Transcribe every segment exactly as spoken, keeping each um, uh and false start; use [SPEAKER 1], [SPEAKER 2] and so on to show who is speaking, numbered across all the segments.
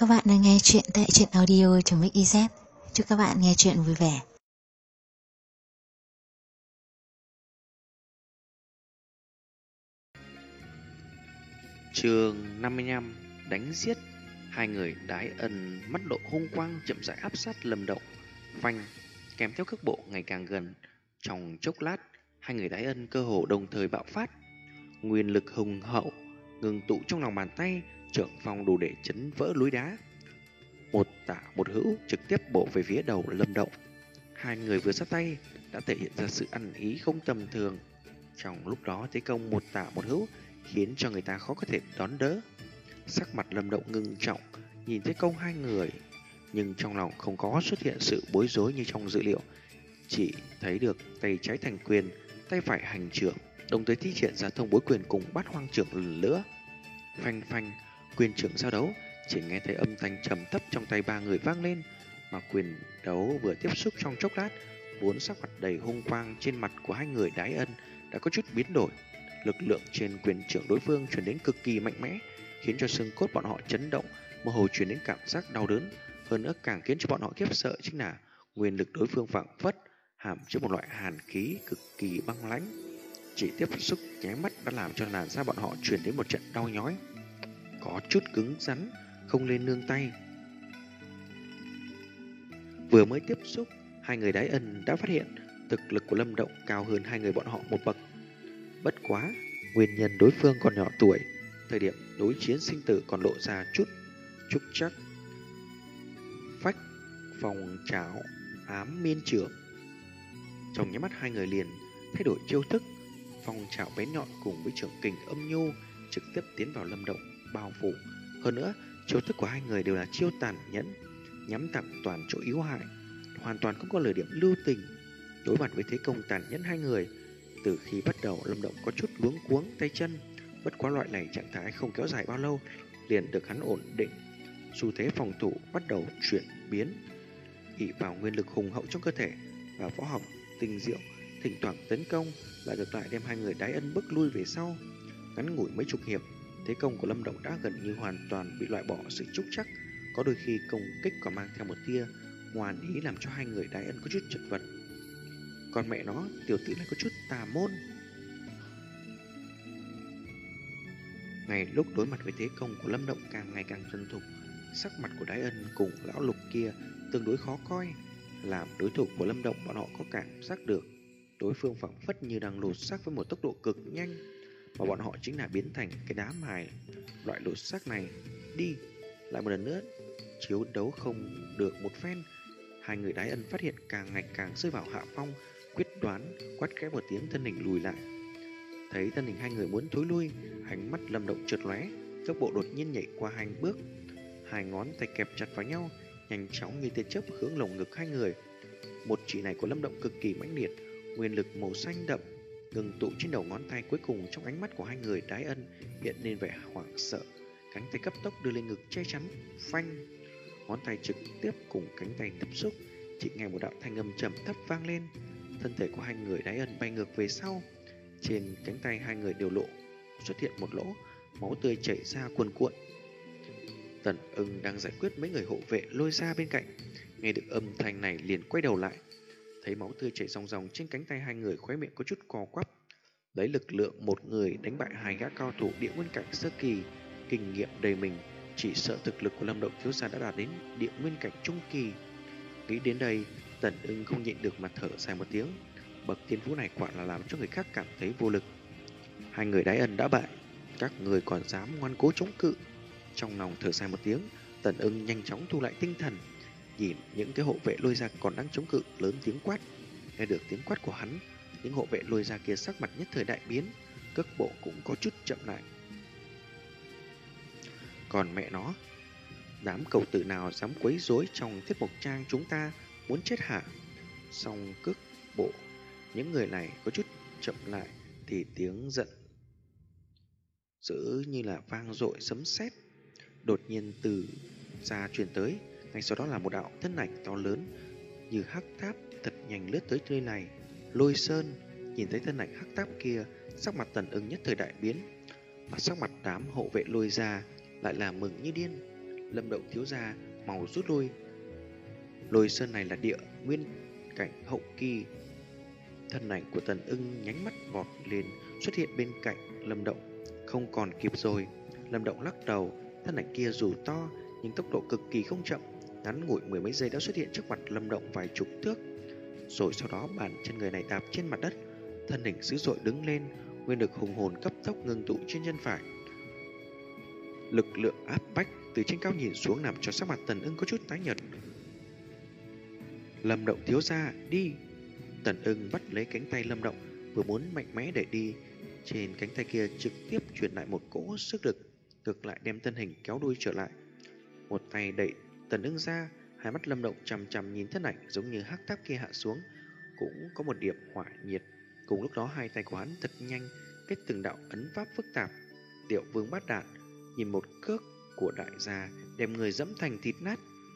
[SPEAKER 1] các bạn đang nghe chuyện tại truyện audio.mixyz. Chúc các bạn nghe chuyện vui vẻ.
[SPEAKER 2] Chương năm mươi lăm. Đánh giết. Hai người đái ân mắt lộ hung quang chậm rãi áp sát Lâm Động. Phanh, kèm theo cước bộ ngày càng gần. Trong chốc lát, hai người đái ân cơ hồ đồng thời bạo phát. Nguyên lực hùng hậu ngừng tụ trong lòng bàn tay, trưởng phong đủ để chấn vỡ núi đá. Một tả một hữu trực tiếp bổ về phía đầu Lâm Động. Hai người vừa sát tay đã thể hiện ra sự ăn ý không tầm thường. Trong lúc đó thế công một tả một hữu khiến cho người ta khó có thể đón đỡ. Sắc mặt Lâm Động ngưng trọng nhìn thấy công hai người, nhưng trong lòng không có xuất hiện sự bối rối như trong dự liệu. Chỉ thấy được tay trái thành quyền, tay phải hành trưởng, đồng thời thi triển ra thông bối quyền cùng bát hoang trưởng lần nữa. Phanh phanh, quyền trưởng giao đấu, chỉ nghe thấy âm thanh trầm thấp trong tay ba người vang lên. Mà quyền đấu vừa tiếp xúc trong chốc lát, vốn sắc mặt đầy hung quang trên mặt của hai người đái ân đã có chút biến đổi. Lực lượng trên quyền trưởng đối phương truyền đến cực kỳ mạnh mẽ, khiến cho xương cốt bọn họ chấn động, mơ hồ truyền đến cảm giác đau đớn. Hơn nữa càng khiến cho bọn họ khiếp sợ chính là nguyên lực đối phương phảng phất hàm chứa một loại hàn khí cực kỳ băng lãnh. Chỉ tiếp xúc nháy mắt đã làm cho làn da bọn họ truyền đến một trận đau nhói, có chút cứng rắn, không lên nương tay. Vừa mới tiếp xúc, hai người đái ân đã phát hiện thực lực của Lâm Động cao hơn hai người bọn họ một bậc. Bất quá, nguyên nhân đối phương còn nhỏ tuổi, thời điểm đối chiến sinh tử còn lộ ra chút trúc chắc. Phách, phòng trảo, ám miên trưởng. Trong nháy mắt hai người liền thay đổi chiêu thức, phòng trảo bén nhọn cùng với trưởng kình âm nhu trực tiếp tiến vào Lâm Động bao phủ. Hơn nữa, chiêu thức của hai người đều là chiêu tàn nhẫn, nhắm thẳng toàn chỗ yếu hại, hoàn toàn không có lời điểm lưu tình. Đối mặt với thế công tàn nhẫn hai người, từ khi bắt đầu Lâm Động có chút luống cuống tay chân. Bất quá loại này trạng thái không kéo dài bao lâu, liền được hắn ổn định. Xu thế phòng thủ bắt đầu chuyển biến, ỷ vào nguyên lực hùng hậu trong cơ thể và võ học tinh diệu, thỉnh thoảng tấn công lại ngược lại đem hai người đái ân bước lui về sau. Ngắn ngủi mấy chục hiệp, thế công của Lâm Động đã gần như hoàn toàn bị loại bỏ sự trúc chắc, có đôi khi công kích còn mang theo một tia ngoan ý làm cho hai người đái ân có chút chật vật. Còn mẹ nó, tiểu tử này có chút tà môn. Ngay lúc đối mặt với thế công của Lâm Động càng ngày càng thuần thục, sắc mặt của đái ân cùng lão lục kia tương đối khó coi. Làm đối thủ của Lâm Động, bọn họ có cảm giác được đối phương phảng phất như đang lột xác với một tốc độ cực nhanh, và bọn họ chính là biến thành cái đá mài loại lột xác này. Đi, lại một lần nữa chiếu đấu không được một phen, hai người đái ân phát hiện càng ngày càng rơi vào hạ phong, quyết đoán quát khẽ một tiếng, thân hình lùi lại. Thấy thân hình hai người muốn thối lui, ánh mắt Lâm Động chợt lóe, tốc bộ đột nhiên nhảy qua hai bước, hai ngón tay kẹp chặt vào nhau, nhanh chóng như tia chớp hướng lồng ngực hai người. Một chỉ này của Lâm Động cực kỳ mãnh liệt, nguyên lực màu xanh đậm ngừng tụ trên đầu ngón tay. Cuối cùng trong ánh mắt của hai người đái ân hiện lên vẻ hoảng sợ, cánh tay cấp tốc đưa lên ngực che chắn. Phanh, ngón tay trực tiếp cùng cánh tay tiếp xúc, chỉ nghe một đạo thanh âm trầm thấp vang lên. Thân thể của hai người đái ân bay ngược về sau, trên cánh tay hai người đều lộ xuất hiện một lỗ, máu tươi chảy ra cuồn cuộn. Tần Ưng đang giải quyết mấy người hộ vệ lôi ra bên cạnh, nghe được âm thanh này liền quay đầu lại, thấy máu tươi chảy ròng ròng trên cánh tay hai người, khóe miệng có chút co quắp. Lấy lực lượng một người đánh bại hai gã cao thủ địa nguyên cảnh sơ kỳ, kinh nghiệm đầy mình, chỉ sợ thực lực của Lâm Động thiếu gia đã đạt đến địa nguyên cảnh trung kỳ. Nghĩ đến đây, Tần Ưng không nhịn được mà thở dài một tiếng. Bậc thiên phú này quả là làm cho người khác cảm thấy vô lực. Hai người đái ân đã bại, các người còn dám ngoan cố chống cự. Trong lòng thở dài một tiếng, Tần Ưng nhanh chóng thu lại tinh thần, nhìn những cái hộ vệ lôi ra còn đang chống cự, lớn tiếng quát. Nghe được tiếng quát của hắn, những hộ vệ lôi ra kia sắc mặt nhất thời đại biến, cước bộ cũng có chút chậm lại. Còn mẹ nó, đám cậu tử nào dám quấy rối trong tiết mục trang chúng ta, muốn chết hả? Xong cước bộ những người này có chút chậm lại thì tiếng giận dữ như là vang dội sấm sét đột nhiên từ xa truyền tới. Ngay sau đó là một đạo thân ảnh to lớn như hắc tháp thật nhanh lướt tới nơi này. Lôi Sơn nhìn thấy thân ảnh hắc tháp kia, sắc mặt Tần Ưng nhất thời đại biến, mà sắc mặt đám hộ vệ lôi ra lại là mừng như điên. Lâm Động thiếu gia, mau rút lui. Lôi sơn này là địa nguyên cảnh hậu kỳ. Thân ảnh của Tần Ưng nhánh mắt vọt lên, xuất hiện bên cạnh Lâm Động. Không còn kịp rồi. Lâm Động lắc đầu, thân ảnh kia dù to nhưng tốc độ cực kỳ không chậm, ngắn ngủi mười mấy giây đã xuất hiện trước mặt Lâm Động vài chục thước. Rồi sau đó bàn chân người này đạp trên mặt đất, thân hình dữ dội đứng lên, nguyên lực hùng hồn cấp tốc ngưng tụ trên chân phải. Lực lượng áp bách từ trên cao nhìn xuống làm cho sắc mặt Tần Ưng có chút tái nhợt. Lâm Động thiếu gia, đi! Tần Ưng bắt lấy cánh tay Lâm Động, vừa muốn mạnh mẽ để đi, trên cánh tay kia trực tiếp truyền lại một cỗ sức lực, ngược lại đem thân hình kéo đuôi trở lại. Một tay đẩy Tần Ưng ra, hai mắt Lâm Động chằm chằm nhìn thân ảnh giống như hắc tháp kia hạ xuống, cũng có một điểm hỏa nhiệt. Cùng lúc đó hai tay của hắn thật nhanh kết từng đạo ấn pháp phức tạp. Tiểu Vương Bát Đạn nhìn một cước của đại gia đem người dẫm thành thịt nát.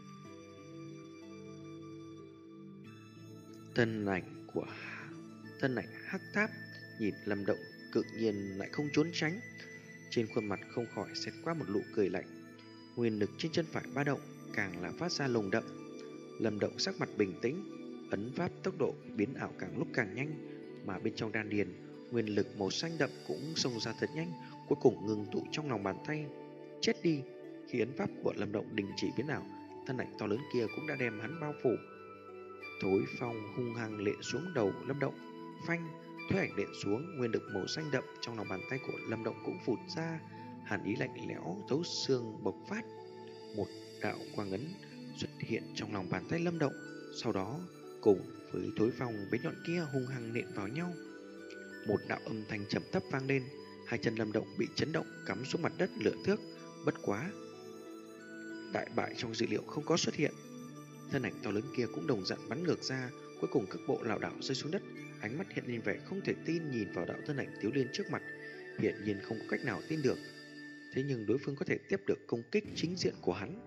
[SPEAKER 2] Thân ảnh của thân ảnh hắc tháp nhìn Lâm Động cự nhiên lại không trốn tránh, trên khuôn mặt không khỏi xẹt qua một nụ cười lạnh. Nguyên lực trên chân phải ba động càng là phát ra lồng đậm. Lâm Động sắc mặt bình tĩnh, ấn pháp tốc độ biến ảo càng lúc càng nhanh, mà bên trong đan điền nguyên lực màu xanh đậm cũng xông ra thật nhanh, cuối cùng ngừng tụ trong lòng bàn tay. Chết đi! Khi ấn pháp của Lâm Động đình chỉ biến ảo, thân ảnh to lớn kia cũng đã đem hắn bao phủ. Thối phong hung hăng lệ xuống đầu Lâm Động, phanh, thối ảnh đện xuống, nguyên lực màu xanh đậm trong lòng bàn tay của Lâm Động cũng phụt ra, hàn ý lạnh lẽo thấu xương bộc phát. Một đạo quang ấn xuất hiện trong lòng bàn tay Lâm Động, sau đó cùng với thối phong bén nhọn kia hung hăng nện vào nhau. Một đạo âm thanh trầm thấp vang lên, hai chân Lâm Động bị chấn động cắm xuống mặt đất lửa thước. Bất quá, đại bại trong dữ liệu không có xuất hiện. Thân ảnh to lớn kia cũng đồng dạng bắn ngược ra, cuối cùng cước bộ lảo đảo rơi xuống đất, ánh mắt hiện lên vẻ không thể tin nhìn vào đạo thân ảnh Tiếu Liên trước mặt, hiển nhiên không có cách nào tin được. Thế nhưng đối phương có thể tiếp được công kích chính diện của hắn.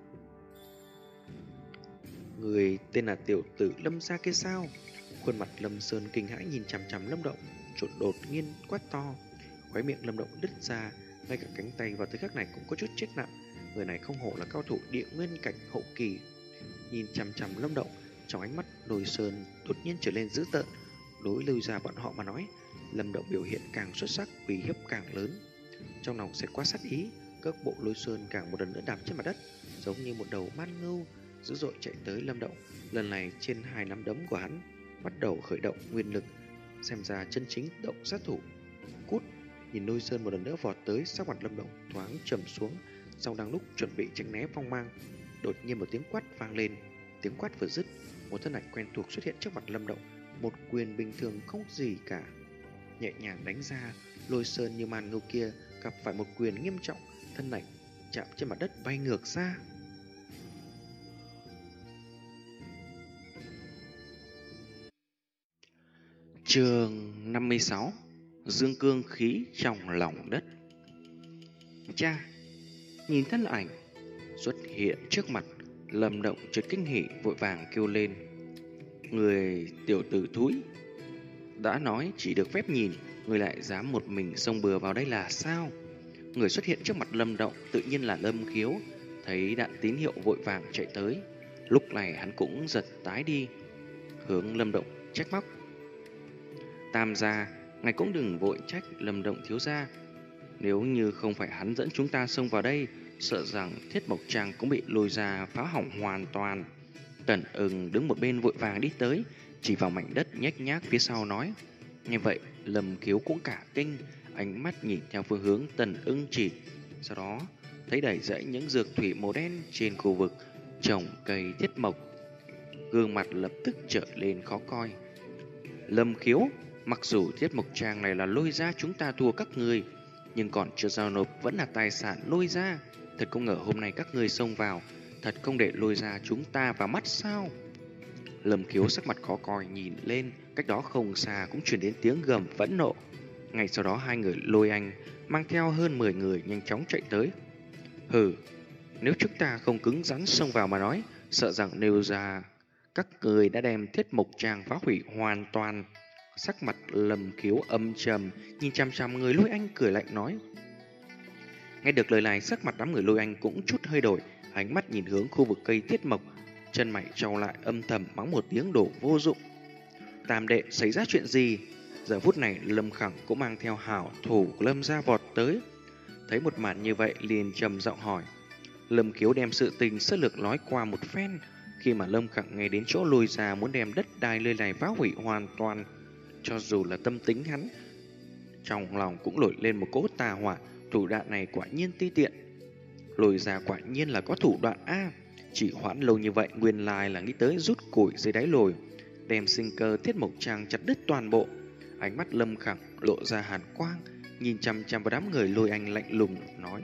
[SPEAKER 2] Người tên là tiểu tử Lâm gia kia sao? Khuôn mặt Lâm Sơn kinh hãi nhìn chằm chằm Lâm Động, trột đột nhiên quát to. Khóe miệng Lâm Động đứt ra, ngay cả cánh tay vào thời khắc này cũng có chút chết lặng. Người này không hổ là cao thủ địa nguyên cảnh hậu kỳ. Nhìn chằm chằm Lâm Động, trong ánh mắt Lôi Sơn đột nhiên trở lên dữ tợn. Đối lưu ra bọn họ mà nói, Lâm Động biểu hiện càng xuất sắc, uy hiếp càng lớn. Trong lòng sẽ quá sát ý, các bộ Lôi Sơn càng một lần nữa đạp trên mặt đất, giống như một đầu man ngưu dữ dội chạy tới Lâm Động. Lần này trên hai nắm đấm của hắn bắt đầu khởi động nguyên lực, xem ra chân chính động sát thủ. Cút! Nhìn Lôi Sơn một lần nữa vọt tới, sắc mặt Lâm Động thoáng trầm xuống, sau đang lúc chuẩn bị tránh né phong mang, đột nhiên một tiếng quát vang lên. Tiếng quát vừa dứt, một thân ảnh quen thuộc xuất hiện trước mặt Lâm Động, một quyền bình thường không gì cả, nhẹ nhàng đánh ra. Lôi Sơn như màn ngưu kia gặp phải một quyền nghiêm trọng, thân ảnh chạm trên mặt đất bay ngược ra. Chương năm mươi sáu. Dương cương khí trong lòng đất. Cha! Nhìn thân ảnh xuất hiện trước mặt, Lâm Động chợt kinh hỉ vội vàng kêu lên. Người tiểu tử thúi, đã nói chỉ được phép nhìn, người lại dám một mình xông bừa vào đây là sao? Người xuất hiện trước mặt Lâm Động tự nhiên là Lâm Khiếu, thấy đạn tín hiệu vội vàng chạy tới. Lúc này hắn cũng giật tái đi, hướng Lâm Động trách móc. Tam gia, ngài cũng đừng vội trách Lâm Động thiếu gia. Nếu như không phải hắn dẫn chúng ta xông vào đây, sợ rằng Thiết Mộc Trang cũng bị lôi ra phá hỏng hoàn toàn. Tần Ưng đứng một bên vội vàng đi tới, chỉ vào mảnh đất nhếch nhác phía sau nói. Như vậy, Lâm Khiếu cũng cả kinh, ánh mắt nhìn theo phương hướng Tần Ưng chỉ. Sau đó, thấy đầy dãy những dược thủy màu đen trên khu vực trồng cây thiết mộc. Gương mặt lập tức trở lên khó coi. Lâm Khiếu, mặc dù Thiết Mộc Trang này là lôi ra chúng ta thua các người, nhưng còn chưa giao nộp vẫn là tài sản lôi ra. Thật không ngờ hôm nay các người xông vào, thật không để lôi ra chúng ta vào mắt sao? Lâm Khiếu sắc mặt khó coi nhìn lên, cách đó không xa cũng truyền đến tiếng gầm phẫn nộ. Ngay sau đó hai người Lôi Anh mang theo hơn mười người nhanh chóng chạy tới. Hừ, nếu chúng ta không cứng rắn xông vào mà nói, sợ rằng nêu ra các người đã đem Thiết Mộc Trang phá hủy hoàn toàn. Sắc mặt Lâm Khiếu âm trầm, nhìn chăm chăm người Lôi Anh cười lạnh nói. Nghe được lời này, sắc mặt đám người Lôi Anh cũng chút hơi đổi, ánh mắt nhìn hướng khu vực cây thiết mộc, chân mày trao lại âm thầm mắng một tiếng đổ vô dụng. Tam đệ xảy ra chuyện gì? Giờ phút này Lâm Khẳng cũng mang theo hảo thủ của Lâm gia vọt tới. Thấy một màn như vậy liền trầm giọng hỏi. Lâm Khiếu đem sự tình sơ lược nói qua một phen. Khi mà Lâm Khẳng nghe đến chỗ lùi ra muốn đem đất đai nơi này phá hủy hoàn toàn, cho dù là tâm tính hắn, trong lòng cũng nổi lên một cỗ tà hỏa. Thủ đoạn này quả nhiên ti tiện. Lùi ra quả nhiên là có thủ đoạn A. Chỉ hoãn lâu như vậy nguyên lai là nghĩ tới rút củi dưới đáy lồi, đem sinh cơ Thiết Mộc Trang chặt đứt toàn bộ. Ánh mắt Lâm Khẳng lộ ra hàn quang, nhìn chăm chăm vào đám người Lôi Anh lạnh lùng nói.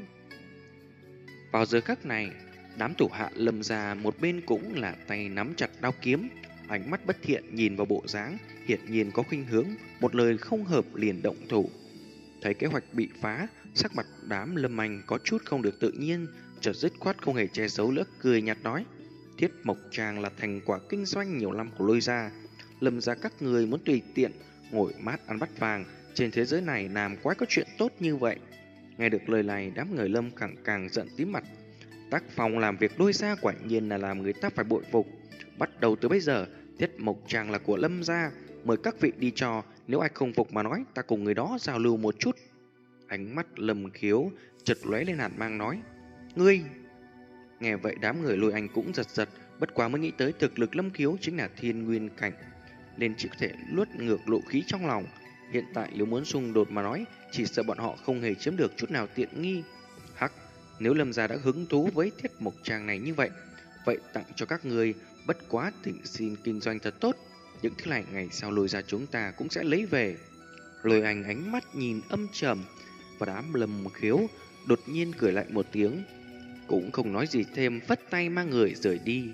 [SPEAKER 2] Vào giờ khắc này, đám thủ hạ Lâm gia một bên cũng là tay nắm chặt đao kiếm, ánh mắt bất thiện nhìn vào bộ dáng, hiển nhiên có khuynh hướng, một lời không hợp liền động thủ. Thấy kế hoạch bị phá, sắc mặt đám Lâm Anh có chút không được tự nhiên, chợt dứt khoát không hề che giấu nữa, cười nhạt nói: Thiết Mộc Trang là thành quả kinh doanh nhiều năm của Lôi gia, Lâm gia các người muốn tùy tiện ngồi mát ăn bát vàng, trên thế giới này làm quái có chuyện tốt như vậy. Nghe được lời này, đám người Lâm càng càng giận tím mặt. Tác phong làm việc Lôi gia quả nhiên là làm người ta phải bội phục. Bắt đầu từ bây giờ, Thiết Mộc Trang là của Lâm gia, mời các vị đi cho, nếu ai không phục mà nói, ta cùng người đó giao lưu một chút. Ánh mắt Lâm Khiếu chợt lóe lên hàn mang nói: Ngươi! Nghe vậy đám người Lôi Anh cũng giật giật, bất quá mới nghĩ tới thực lực Lâm Khiếu chính là thiên nguyên cảnh, nên chỉ có thể luốt ngược lộ khí trong lòng. Hiện tại nếu muốn xung đột mà nói, chỉ sợ bọn họ không hề chiếm được chút nào tiện nghi. Hắc, nếu Lâm gia đã hứng thú với Thiết Mộc Trang này như vậy, vậy tặng cho các người, bất quá thỉnh xin kinh doanh thật tốt. Những thứ này ngày sau Lôi gia chúng ta cũng sẽ lấy về. Lôi Anh ánh mắt nhìn âm trầm, và đám Lâm Khiếu đột nhiên cười lại một tiếng, cũng không nói gì thêm, phất tay mang người rời đi.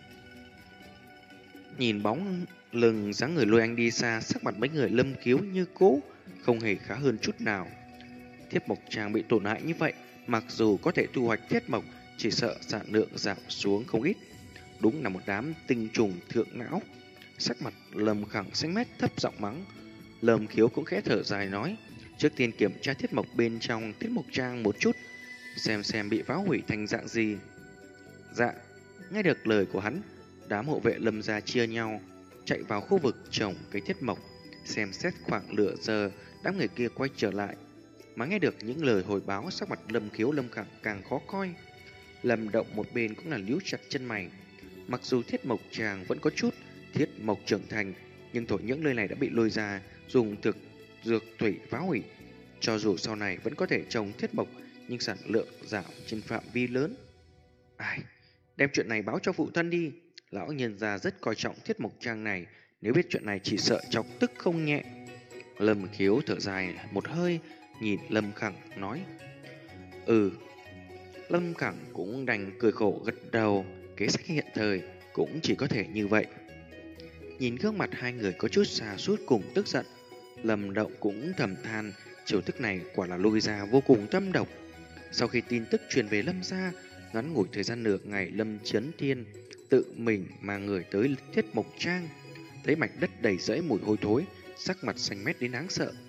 [SPEAKER 2] Nhìn bóng lưng dáng người Lôi Anh đi xa, sắc mặt mấy người Lâm Khiếu như cũ, không hề khá hơn chút nào. Thiết Mộc Trang bị tổn hại như vậy, mặc dù có thể thu hoạch thiết mộc, chỉ sợ sản lượng giảm xuống không ít. Đúng là một đám tinh trùng thượng não. Sắc mặt Lâm Khẳng xanh mét, thấp giọng mắng. Lâm Khiếu cũng khẽ thở dài nói: Trước tiên kiểm tra thiết mộc bên trong Thiết Mộc Trang một chút, xem xem bị phá hủy thành dạng gì. Dạ. Nghe được lời của hắn, đám hộ vệ Lâm gia chia nhau chạy vào khu vực trồng cây thiết mộc. Xem xét khoảng nửa giờ, đám người kia quay trở lại, mà nghe được những lời hồi báo, sắc mặt Lâm Khiếu Lâm Khẳng càng khó coi. Lâm Động một bên cũng là líu chặt chân mày. Mặc dù Thiết Mộc Trang vẫn có chút thiết mộc trưởng thành, nhưng thổ những nơi này đã bị Lôi ra dùng thực dược thủy phá hủy. Cho dù sau này vẫn có thể trồng thiết mộc, nhưng sản lượng giảm trên phạm vi lớn. Ai, đem chuyện này báo cho phụ thân đi. Lão nhân gia rất coi trọng Thiết Mộc Trang này, nếu biết chuyện này chỉ sợ chọc tức không nhẹ. Lâm Khiếu thở dài một hơi, nhìn Lâm Khẳng nói: Ừ. Lâm Khẳng cũng đành cười khổ gật đầu, kế sách hiện thời cũng chỉ có thể như vậy. Nhìn gương mặt hai người có chút xa sút cùng tức giận, Lâm Động cũng thầm than chiêu thức này quả là Lôi gia vô cùng thâm độc. Sau khi tin tức truyền về Lâm gia, ngắn ngủi thời gian nửa ngày, Lâm Chấn Thiên tự mình mang người tới Thiết Mộc Trang, thấy mảnh đất đầy rẫy mùi hôi thối, sắc mặt xanh mét đến đáng sợ.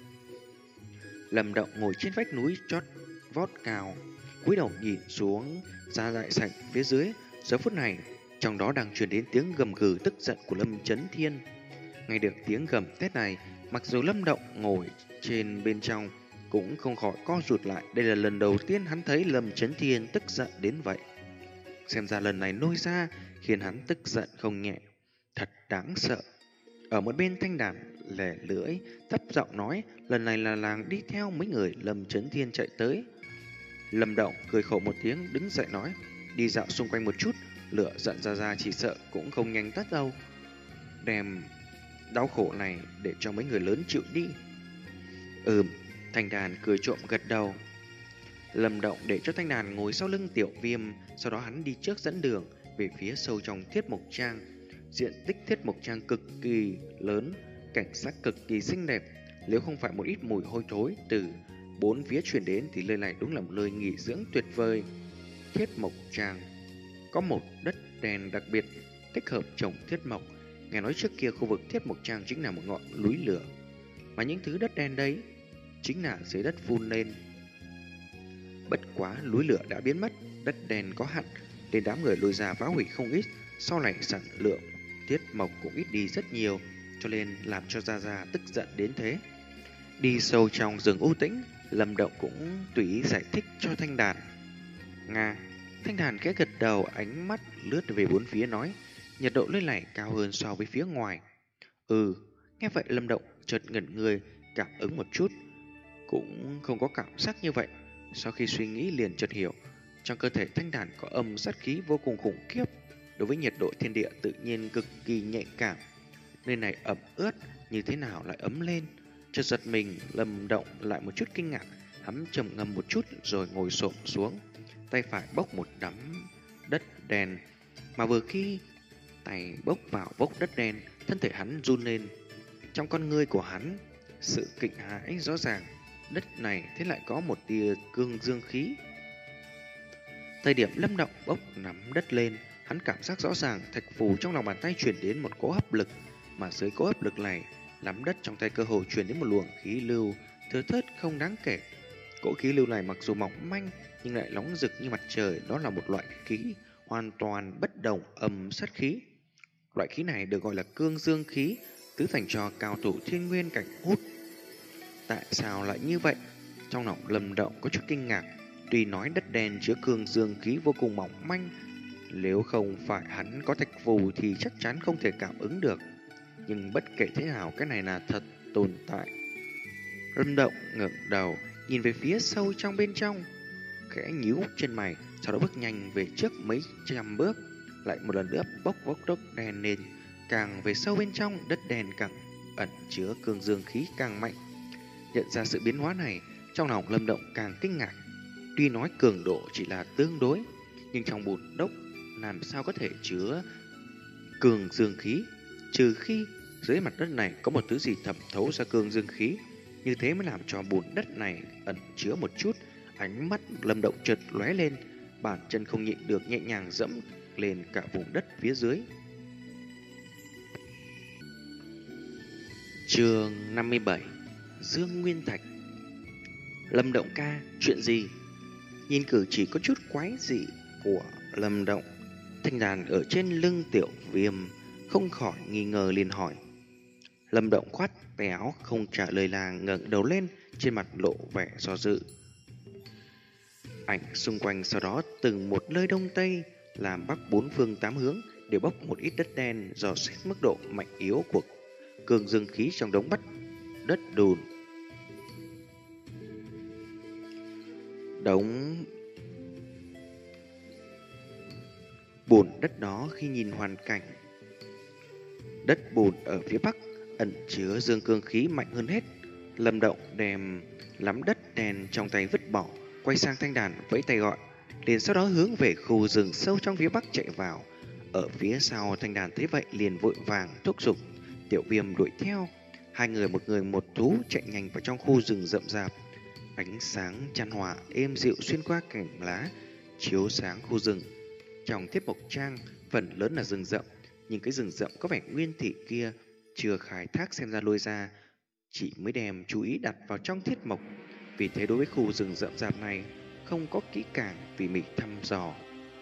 [SPEAKER 2] Lâm Động ngồi trên vách núi chót vót cao, cúi đầu nhìn xuống ra đại sảnh phía dưới. Giờ phút này, trong đó đang truyền đến tiếng gầm gừ tức giận của Lâm Chấn Thiên. Nghe được tiếng gầm thét này, mặc dù Lâm Động ngồi trên bên trong cũng không khỏi co rụt lại. Đây là lần đầu tiên hắn thấy Lâm Chấn Thiên tức giận đến vậy. Xem ra lần này Lôi ra khiến hắn tức giận không nhẹ, thật đáng sợ. Ở một bên Thanh Đàn lẻ lưỡi thấp giọng nói: Lần này là làng đi theo mấy người Lâm Chấn Thiên chạy tới. Lâm Động cười khổ một tiếng, đứng dậy nói: Đi dạo xung quanh một chút, lửa giận ra ra chỉ sợ cũng không nhanh tắt đâu. Đem đau khổ này để cho mấy người lớn chịu đi. Ừm. Thanh Đàn cười trộm gật đầu. Lâm Động để cho Thanh Đàn ngồi sau lưng Tiểu Viêm, sau đó hắn đi trước dẫn đường về phía sâu trong Thiết Mộc Trang. Diện tích Thiết Mộc Trang cực kỳ lớn, cảnh sắc cực kỳ xinh đẹp. Nếu không phải một ít mùi hôi thối từ bốn phía truyền đến thì nơi này đúng là một nơi nghỉ dưỡng tuyệt vời. Thiết Mộc Trang có một đất đèn đặc biệt thích hợp trồng thiết mộc. Nghe nói trước kia khu vực Thiết Mộc Trang chính là một ngọn núi lửa, mà những thứ đất đen đấy chính là dưới đất phun lên. Bất quá núi lửa đã biến mất, đất đen có hạn, nên đám người lôi ra phá hủy không ít. Sau này sản lượng tiết mộc cũng ít đi rất nhiều, cho nên làm cho Gia Gia tức giận đến thế. Đi sâu trong rừng u tĩnh, Lâm Động cũng tùy ý giải thích cho Thanh Đàn. Nga, Thanh Đàn khẽ gật đầu, ánh mắt lướt về bốn phía nói, nhiệt độ nơi này cao hơn so với phía ngoài. Ừ, nghe vậy Lâm Động chợt ngẩn người, cảm ứng một chút, cũng không có cảm giác như vậy. Sau khi suy nghĩ liền chợt hiểu, trong cơ thể Thanh Đàn có âm sát khí vô cùng khủng khiếp, đối với nhiệt độ thiên địa tự nhiên cực kỳ nhạy cảm. Nơi này ẩm ướt, như thế nào lại ấm lên? Chợt giật mình, Lâm Động lại một chút kinh ngạc, hắn trầm ngâm một chút rồi ngồi xổm xuống, tay phải bốc một đám đất đen, mà vừa khi tay bốc vào bốc đất đen, thân thể hắn run lên. Trong con ngươi của hắn, sự kinh hãi rõ ràng, đất này thế lại có một tia cương dương khí. Thời điểm Lâm Động bốc nắm đất lên, hắn cảm giác rõ ràng thạch phù trong lòng bàn tay chuyển đến một cỗ hấp lực, mà dưới cỗ hấp lực này, nắm đất trong tay cơ hồ chuyển đến một luồng khí lưu thưa thớt không đáng kể. Cỗ khí lưu này mặc dù mỏng manh nhưng lại nóng rực như mặt trời, đó là một loại khí hoàn toàn bất đồng âm sát khí. Loại khí này được gọi là cương dương khí, tứ thành cho cao thủ thiên nguyên cảnh hút. Tại sao lại như vậy? Trong lòng Lâm Động có chút kinh ngạc. Tuy nói đất đen chứa cương dương khí vô cùng mỏng manh, nếu không phải hắn có thạch phù thì chắc chắn không thể cảm ứng được. Nhưng bất kể thế nào, cái này là thật tồn tại. Lâm Động ngẩng đầu, nhìn về phía sâu trong bên trong, khẽ nhíu chân mày, sau đó bước nhanh về trước mấy trăm bước, lại một lần nữa bốc bốc đất đen lên. Càng về sâu bên trong, đất đen càng ẩn chứa cương dương khí càng mạnh. Nhận ra sự biến hóa này, trong lòng Lâm Động càng kinh ngạc. Tuy nói cường độ chỉ là tương đối, nhưng trong bùn đất làm sao có thể chứa cường dương khí, trừ khi dưới mặt đất này có một thứ gì thẩm thấu ra cương dương khí. Như thế mới làm cho bùn đất này ẩn chứa một chút. Ánh mắt Lâm Động chợt lóe lên, bàn chân không nhịn được nhẹ nhàng dẫm lên cả vùng đất phía dưới. Chương năm mươi bảy, Dương Nguyên Thạch. Lâm Động ca, chuyện gì? Nhìn cử chỉ có chút quái dị của Lâm Động, Thanh Đàn ở trên lưng Tiểu Viêm không khỏi nghi ngờ liền hỏi. Lâm Động khoát tay áo không trả lời, là ngẩng đầu lên, trên mặt lộ vẻ do dự. Ảnh xung quanh sau đó từng một nơi đông tây, làm bắc bốn phương tám hướng đều bốc một ít đất đen, dò xét mức độ mạnh yếu của cường dương khí trong đống bắt đất đùn. Đống bùn đất đó khi nhìn hoàn cảnh đất bùn ở phía bắc ẩn chứa dương cương khí mạnh hơn hết. Lâm Động đem lắm đất đen trong tay vứt bỏ, quay sang Thanh Đàn vẫy tay gọi, liền sau đó hướng về khu rừng sâu trong phía bắc chạy vào. Ở phía sau, Thanh Đàn thấy vậy liền vội vàng thúc giục Tiểu Viêm đuổi theo. Hai người một người một thú chạy nhanh vào trong khu rừng rậm rạp. Ánh sáng chan hòa êm dịu xuyên qua cành lá, chiếu sáng khu rừng. Trong Thiết Mộc Trang phần lớn là rừng rậm, nhưng cái rừng rậm có vẻ nguyên thủy kia chưa khai thác xem ra lôi ra, chỉ mới đem chú ý đặt vào trong Thiết Mộc. Vì thế đối với khu rừng rậm rạp này không có kỹ càng tỉ mỉ thăm dò.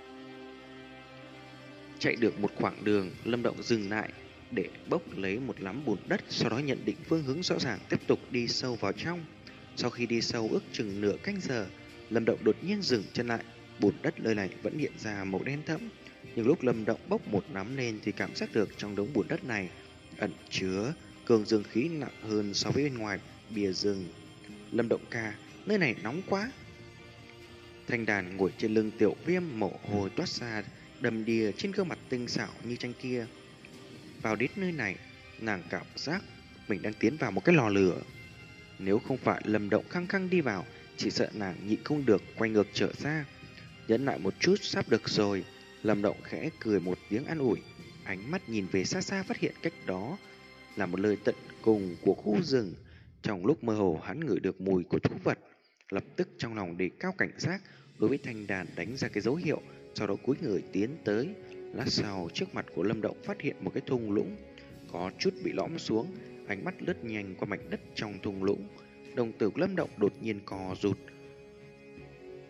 [SPEAKER 2] Chạy được một khoảng đường, Lâm Động dừng lại để bốc lấy một nắm bùn đất, sau đó nhận định phương hướng rõ ràng tiếp tục đi sâu vào trong. Sau khi đi sâu ước chừng nửa canh giờ, Lâm Động đột nhiên dừng chân lại. Bùn đất nơi này vẫn hiện ra màu đen thẫm, nhưng lúc Lâm Động bốc một nắm lên thì cảm giác được trong đống bùn đất này ẩn chứa cường dương khí nặng hơn so với bên ngoài bìa rừng. Lâm Động ca, nơi này nóng quá. Thanh Đàn ngồi trên lưng Tiểu Viêm, mồ hôi toát ra đầm đìa trên gương mặt tinh xảo như tranh kia. Vào đến nơi này, nàng cảm giác mình đang tiến vào một cái lò lửa. Nếu không phải Lâm Động khăng khăng đi vào, chỉ sợ nàng nhịn không được quay ngược trở ra. Nhẫn lại một chút, sắp được rồi. Lâm Động khẽ cười một tiếng an ủi, ánh mắt nhìn về xa xa phát hiện cách đó là một nơi tận cùng của khu rừng. Trong lúc mơ hồ hắn ngửi được mùi của thú vật, lập tức trong lòng đề cao cảnh giác đối với Thanh Đàn đánh ra cái dấu hiệu, sau đó cúi người tiến tới. Lát sau, trước mặt của Lâm Động phát hiện một cái thung lũng có chút bị lõm xuống. Ánh mắt lướt nhanh qua mảnh đất trong thung lũng, đồng tử Lâm Động đột nhiên co rụt.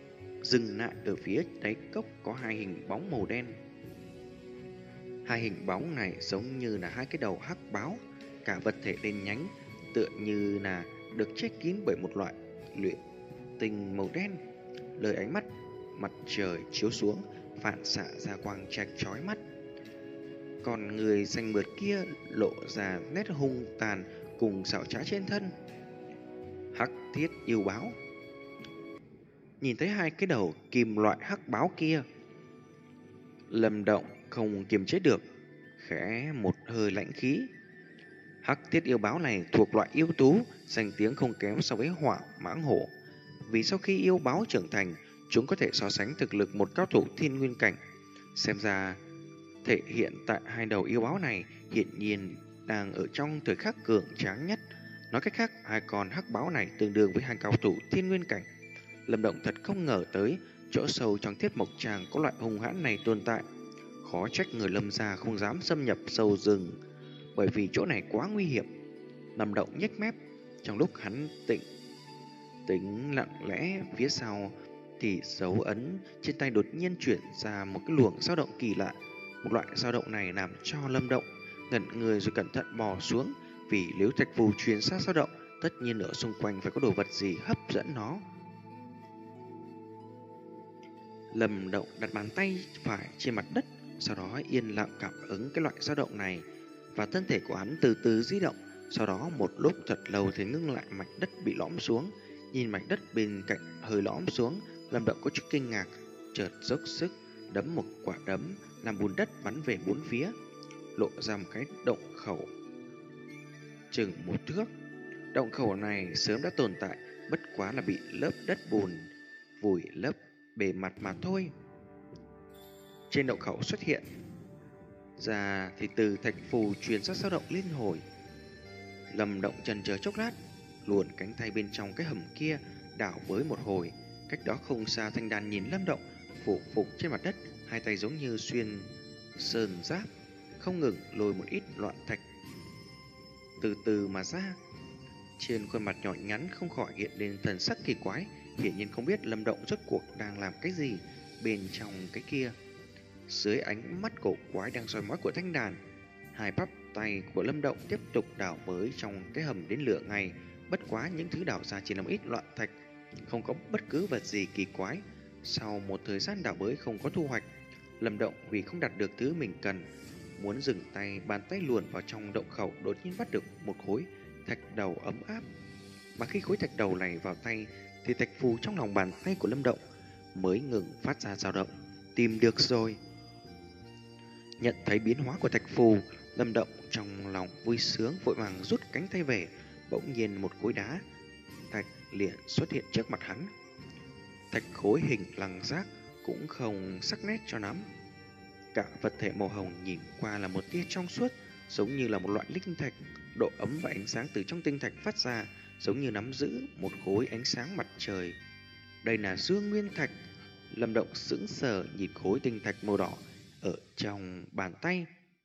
[SPEAKER 2] dừng lại ở phía đáy cốc có hai hình bóng màu đen. Hai hình bóng này giống như là hai cái đầu hắc báo, cả vật thể đen nhánh, tựa như là được che kín bởi một loại luyện tinh màu đen. Lời ánh mắt mặt trời chiếu xuống, phản xạ ra quang trạch chói mắt. Còn người xanh mượt kia lộ ra nét hung tàn cùng xảo trá trên thân. Hắc thiết yêu báo. Nhìn thấy hai cái đầu kim loại hắc báo kia, Lâm Động không kiềm chế được, khẽ một hơi lãnh khí. Hắc thiết yêu báo này thuộc loại yêu thú, danh tiếng không kém so với hỏa mãng hổ. Vì sau khi yêu báo trưởng thành, chúng có thể so sánh thực lực một cao thủ thiên nguyên cảnh. Xem ra, thể hiện tại hai đầu yêu báo này hiện nhiên đang ở trong thời khắc cường tráng nhất. Nói cách khác, hai con hắc báo này tương đương với hai cao thủ thiên nguyên cảnh. Lâm Động thật không ngờ tới chỗ sâu trong Thiết Mộc Tràng có loại hung hãn này tồn tại. Khó trách người Lâm gia không dám xâm nhập sâu rừng, bởi vì chỗ này quá nguy hiểm. Lâm Động nhếch mép, trong lúc hắn tĩnh tính lặng lẽ phía sau thì dấu ấn trên tay đột nhiên chuyển ra một cái luồng dao động kỳ lạ. Một loại dao động này làm cho Lâm Động ngẩn người rồi cẩn thận bò xuống, vì nếu thạch phù truyền sát dao động, tất nhiên ở xung quanh phải có đồ vật gì hấp dẫn nó. Lâm Động đặt bàn tay phải trên mặt đất, sau đó yên lặng cảm ứng cái loại dao động này, và thân thể của hắn từ từ di động. Sau đó một lúc thật lâu thì ngưng lại, mảnh đất bị lõm xuống. Nhìn mảnh đất bên cạnh hơi lõm xuống, Lâm Động có chút kinh ngạc, chợt dốc sức đấm một quả đấm, làm bùn đất bắn về bốn phía, lộ ra một cái động khẩu chừng một thước. Động khẩu này sớm đã tồn tại, bất quá là bị lớp đất bùn vùi lấp bề mặt mà thôi. Trên động khẩu xuất hiện ra thì từ thạch phù truyền sát dao động liên hồi. Lâm Động chần chờ chốc lát, luồn cánh tay bên trong cái hầm kia đảo với một hồi. Cách đó không xa, Thanh Đàn nhìn Lâm Động phủ phục trên mặt đất, hai tay giống như xuyên sơn giáp, không ngừng lôi một ít loạn thạch từ từ mà ra. Trên khuôn mặt nhỏ nhắn không khỏi hiện lên thần sắc kỳ quái, hiển nhiên không biết Lâm Động rốt cuộc đang làm cái gì bên trong cái kia. Dưới ánh mắt cổ quái đang soi mói của Thanh Đàn, hai bắp tay của Lâm Động tiếp tục đào bới trong cái hầm đến lửa ngày. Bất quá những thứ đào ra chỉ là một ít loạn thạch, không có bất cứ vật gì kỳ quái. Sau một thời gian đào bới không có thu hoạch, Lâm Động vì không đạt được thứ mình cần, muốn dừng tay, bàn tay luồn vào trong động khẩu, đột nhiên bắt được một khối thạch đầu ấm áp. Mà khi khối thạch đầu này vào tay thì thạch phù trong lòng bàn tay của Lâm Động mới ngừng phát ra dao động. Tìm được rồi. Nhận thấy biến hóa của thạch phù, Lâm Động trong lòng vui sướng, vội vàng rút cánh tay về. Bỗng nhiên một khối đá thạch liền xuất hiện trước mặt hắn. Thạch khối hình lăng giác, cũng không sắc nét cho lắm. Cả vật thể màu hồng nhìn qua là một tia trong suốt, giống như là một loại linh thạch. Độ ấm và ánh sáng từ trong tinh thạch phát ra giống như nắm giữ một khối ánh sáng mặt trời. Đây là Dương Nguyên Thạch. Lâm Động sững sờ nhìn khối tinh thạch màu đỏ ở trong bàn tay,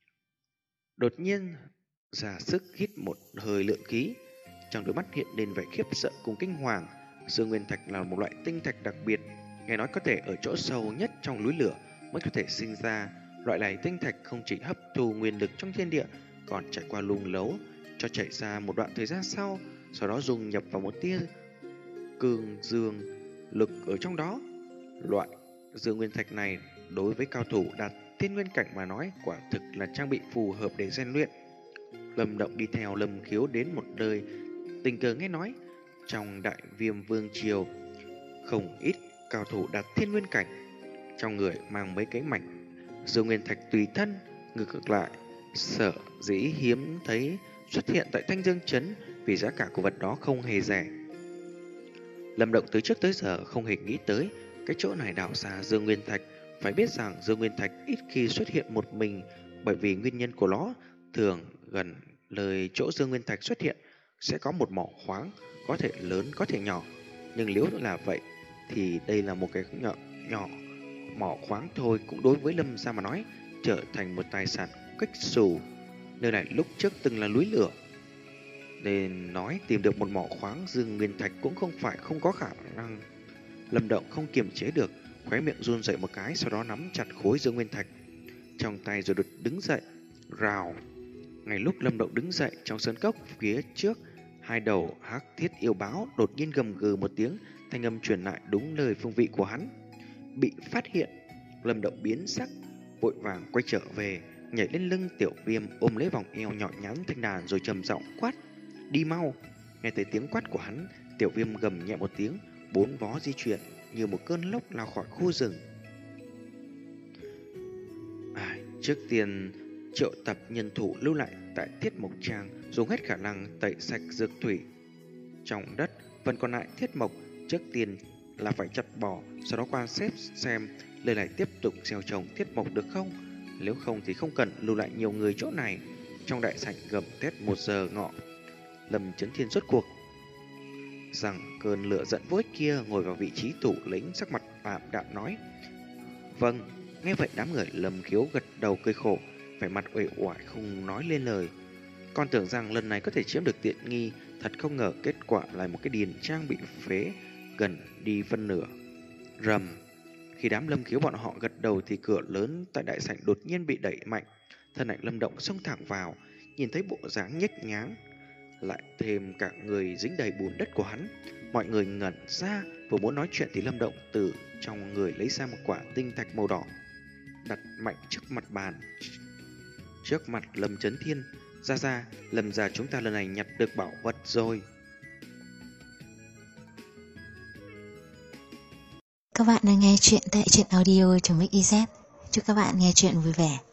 [SPEAKER 2] đột nhiên ra sức hít một hơi lượng khí. Trong đôi mắt hiện lên vẻ khiếp sợ cùng kinh hoàng. Dương Nguyên Thạch là một loại tinh thạch đặc biệt, nghe nói có thể ở chỗ sâu nhất trong núi lửa mới có thể sinh ra. Loại này tinh thạch không chỉ hấp thu nguyên lực trong thiên địa, còn trải qua lung lấu cho chảy ra một đoạn thời gian sau, sau đó dung nhập vào một tia cường dương lực ở trong đó. Loại Dương Nguyên Thạch này đối với cao thủ đạt thiên nguyên cảnh mà nói, quả thực là trang bị phù hợp để rèn luyện. Lâm Động đi theo Lâm Khiếu đến một nơi, tình cờ nghe nói trong Đại Viêm Vương triều không ít cao thủ đạt thiên nguyên cảnh, trong người mang mấy cái mảnh Dương Nguyên Thạch tùy thân. Ngược lại, sở dĩ hiếm thấy xuất hiện tại Thanh Dương Trấn vì giá cả của vật đó không hề rẻ. Lâm Động từ trước tới giờ không hề nghĩ tới cái chỗ này đào ra Dương Nguyên Thạch. Phải biết rằng Dương Nguyên Thạch ít khi xuất hiện một mình, bởi vì nguyên nhân của nó thường gần lời chỗ Dương Nguyên Thạch xuất hiện sẽ có một mỏ khoáng, có thể lớn có thể nhỏ. Nhưng nếu là vậy thì đây là một cái nhỏ, nhỏ mỏ khoáng thôi, cũng đối với Lâm gia mà nói trở thành một tài sản cách xù. Nơi này lúc trước từng là núi lửa, nên nói tìm được một mỏ khoáng Dương Nguyên Thạch cũng không phải không có khả năng. Lâm Động không kiềm chế được, khóe miệng run rẩy một cái, sau đó nắm chặt khối dương nguyên thạch trong tay rồi đột đứng dậy. Rào. Ngay lúc Lâm Động đứng dậy, trong sơn cốc phía trước, hai đầu hắc thiết yêu báo đột nhiên gầm gừ một tiếng, thanh âm truyền lại đúng lời phương vị của hắn. Bị phát hiện, Lâm Động biến sắc, vội vàng quay trở về, nhảy lên lưng Tiểu Viêm, ôm lấy vòng eo nhỏ nhắn thanh đàn rồi trầm giọng quát: "Đi mau!" Nghe thấy tiếng quát của hắn, Tiểu Viêm gầm nhẹ một tiếng, bốn vó di chuyển như một cơn lốc lao khỏi khu rừng. À, trước tiên triệu tập nhân thủ lưu lại tại Thiết Mộc Trang, dùng hết khả năng tẩy sạch dược thủy trong đất. Phần còn lại Thiết Mộc trước tiên là phải chặt bỏ, sau đó quan sát xem lời này tiếp tục gieo trồng Thiết Mộc được không. Nếu không thì không cần lưu lại nhiều người chỗ này. Trong đại sảnh gầm thét một giờ ngọ, Lâm Chấn Thiên rốt cuộc rằng cơn lửa giận vối kia ngồi vào vị trí thủ lĩnh, sắc mặt ảm đạm nói: "Vâng." Nghe vậy đám người Lâm Khiếu gật đầu cười khổ, vẻ mặt uể oải không nói lên lời. Con tưởng rằng lần này có thể chiếm được tiện nghi, thật không ngờ kết quả là một cái điền trang bị phế gần đi phân nửa. Rầm. Khi đám Lâm Khiếu bọn họ gật đầu thì cửa lớn tại đại sảnh đột nhiên bị đẩy mạnh, thân ảnh Lâm Động xông thẳng vào, nhìn thấy bộ dáng nhếch nháng, lại thêm cả người dính đầy bùn đất của hắn. Mọi người ngẩn ra, vừa muốn nói chuyện thì Lâm Động từ trong người lấy ra một quả tinh thạch màu đỏ, đặt mạnh trước mặt bàn. Trước mặt Lâm Chấn Thiên: "Ra ra, Lâm gia chúng ta lần này nhặt được bảo vật rồi."
[SPEAKER 1] Các bạn đang nghe chuyện tại truyện audio chấm ích i zét. Chúc các bạn nghe chuyện vui vẻ.